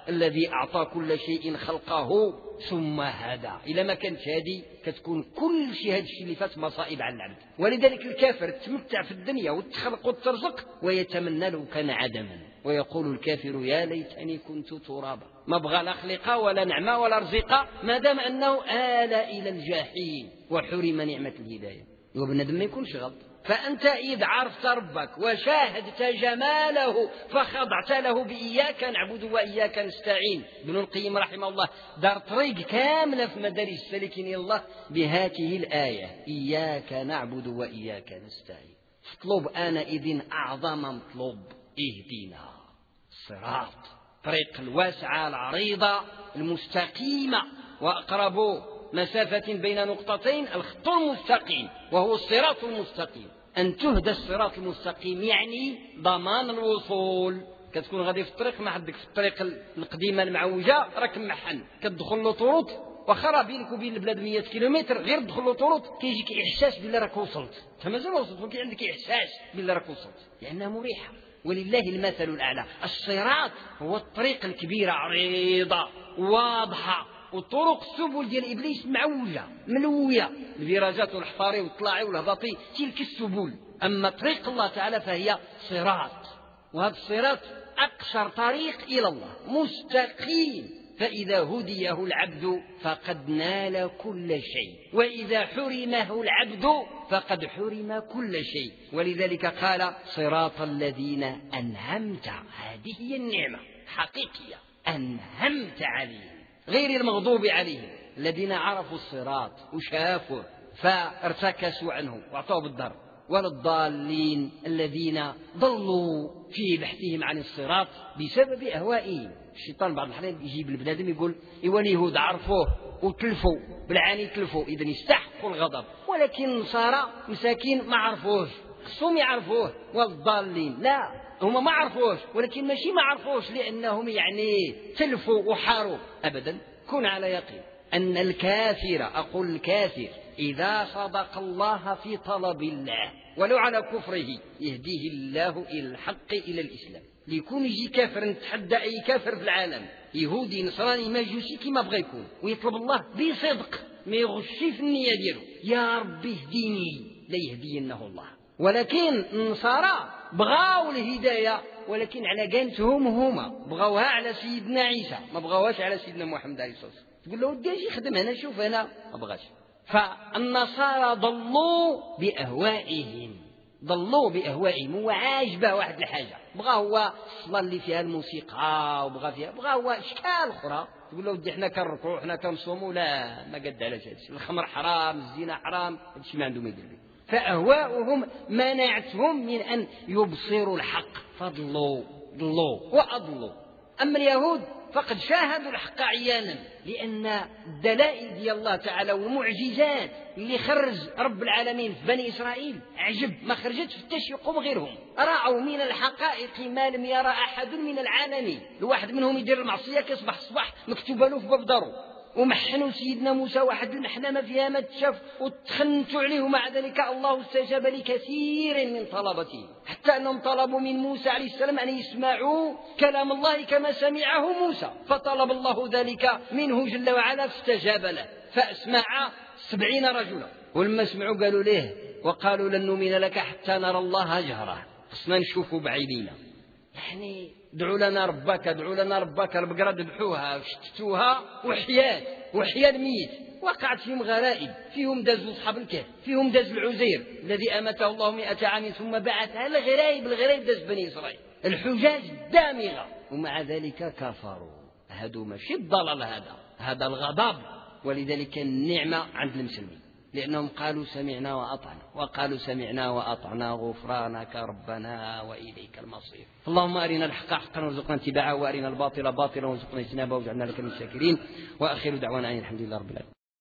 الذي أعطى كل شيء خلقه ثم هدى. إلى ما كانت هذه كتكون كل شيء هذا الشيء اللي فات مصائب على العبد. ولذلك الكافر تمتع في الدنيا وتخلق وترزق ويتمنى لو كان عدما، ويقول الكافر يا ليتني كنت ترابا. ما بغى لا خلق ولا نعمة ولا رزق ما دام أنه آل إلى الجحيم وحرم نعمة الهداية. وبنادم ما يكونش غلط. فأنت إذ عرفت ربك وشاهدت جماله فخضعت له بإياك نعبد وإياك نستعين. ابن القيم رحمه الله دار طريق كاملة في مدارج السالكين إلى الله بهذه الآية إياك نعبد وإياك نستعين. اطلب آنئذ أعظم مطلوب اهدنا الصراط، طريق الواسعة العريضة المستقيمة، وأقرب مسافة بين نقطتين الخط المستقيم وهو الصراط المستقيم. أن تهدى الصراط المستقيم يعني ضمان الوصول. كتكون غادي في الطريق ما عندك في الطريق القديمة المعوجة راك محن كتدخل له طروط وخرا بينك وبين البلاد مية كيلومتر غير تدخل له طروط كيجيك إحساس بالله راك وصلت. أنت مازال وصلت ولكن عندك إحساس بالله راك وصلت لأنها مريحة. ولله المثل الأعلى. الصراط هو الطريق الكبيرة عريضة واضحة، والطرق السبل ديال إبليس معوجة ملوية الفيراجات والحفاري والطلاعي والهباطي تلك السبل. أما طريق الله تعالى فهي صراط، وهذا الصراط أقصر طريق إلى الله مستقيم. فإذا هديه العبد فقد نال كل شيء، وإذا حرمه العبد فقد حرم كل شيء. ولذلك قال صراط الذين أنعمت. هذه هي النعمة حقيقية أنعمت عليهم غير المغضوب عليهم، الذين عرفوا الصراط وشافوه فارتكسوا عنه واعطوه بالضرب، ولا الضالين الذين ضلوا في بحثهم عن الصراط بسبب أهوائهم. الشيطان بعض الأحيان يجيب البنادم يقول إيوا اليهود عرفوه وتلفوا بالعاني تلفوا إذن يستحقوا الغضب، ولكن النصارى مساكين ما عرفوش خصهم يعرفوه. والضالين لا هم ما عرفوش، ولكن ماشي ما عرفوش لأنهم يعني تلفوا وحاروا أبدا. كن على يقين أن الكافر أقول الكافر إذا صدق الله في طلب الله ولو على كفره يهديه الله إلى الحق إلى الإسلام. ليكون يجي كافر نتحدى أي كافر في العالم يهودي نصراني مجوسي كما بغى يكون ويطلب الله بصدق ما يغشي في النية ديالو يا ربي اهديني لا يهدينه الله. ولكن النصارى بغاو الهداية ولكن على قانتهم هما بغاوها على سيدنا عيسى ما بغاوهاش على سيدنا محمد عليه الصلاة والسلام. تقول له ودي اجي خدم هنا شوف هنا ما بغاش. فالنصارى ضلوا بأهوائهم ضلوا بأهوائهم هو عاجبه واحد الحاجة بغا هو الصلاة اللي فيها الموسيقى وبغا فيها بغا هو أشكال أخرى. تقول له ودي احنا كنركعوا احنا كنصوموا لا ما قد على هذا الشيء. الخمر حرام الزنا حرام هذا الشيء ما عندهم يدير به. فأهواؤهم منعتهم من أن يبصروا الحق فضلوا ضلوا وأضلوا. أما اليهود فقد شاهدوا الحق عيانا لأن الدلائل ديال الله تعالى والمعجزات اللي خرج رب العالمين في بني إسرائيل عجب ما خرجت في التشيقهم غيرهم. رأوا من الحقائق ما لم يرى أحد من العالمين. الواحد منهم يدير المعصية كيصبح الصباح مكتوبة له في باب دارو. ومحنوا سيدنا موسى واحد المحنة ما فيها ما تشاف وتخنتوا عليه ومع ذلك الله استجاب لكثير من طلبته حتى أنهم طلبوا من موسى عليه السلام أن يسمعوا كلام الله كما سمعه موسى فطلب الله ذلك منه جل وعلا فاستجاب له فأسمع سبعين رجلا. ولما سمعوا قالوا له وقالوا لن نؤمن لك حتى نرى الله جهرة خصنا نشوفوا بعينينا. يعني ادعوا لنا ربك ادعوا لنا ربك البقرة ذبحوها وشتتوها وحيات وحيا الميت. وقعت فيهم غرائب فيهم داز أصحاب الكهف فيهم داز العزير الذي أمته الله مئة عام ثم بعثها الغرائب الغرائب داز بني إسرائيل الحجاج الدامغة ومع ذلك كفروا. هذا ماشي الضلال هذا هذا الغضب. ولذلك النعمة عند المسلمين لأنهم قالوا سمعنا وأطعنا وقالوا سمعنا وأطعنا غفرانك ربنا وإليك المصير. اللهم أرنا الحق حقا وارزقنا اتباعه وأرنا الباطل باطلا وارزقنا اجتنابه واجعلنا لك من الشاكرين. وآخر دعوانا أن الحمد لله رب العالمين.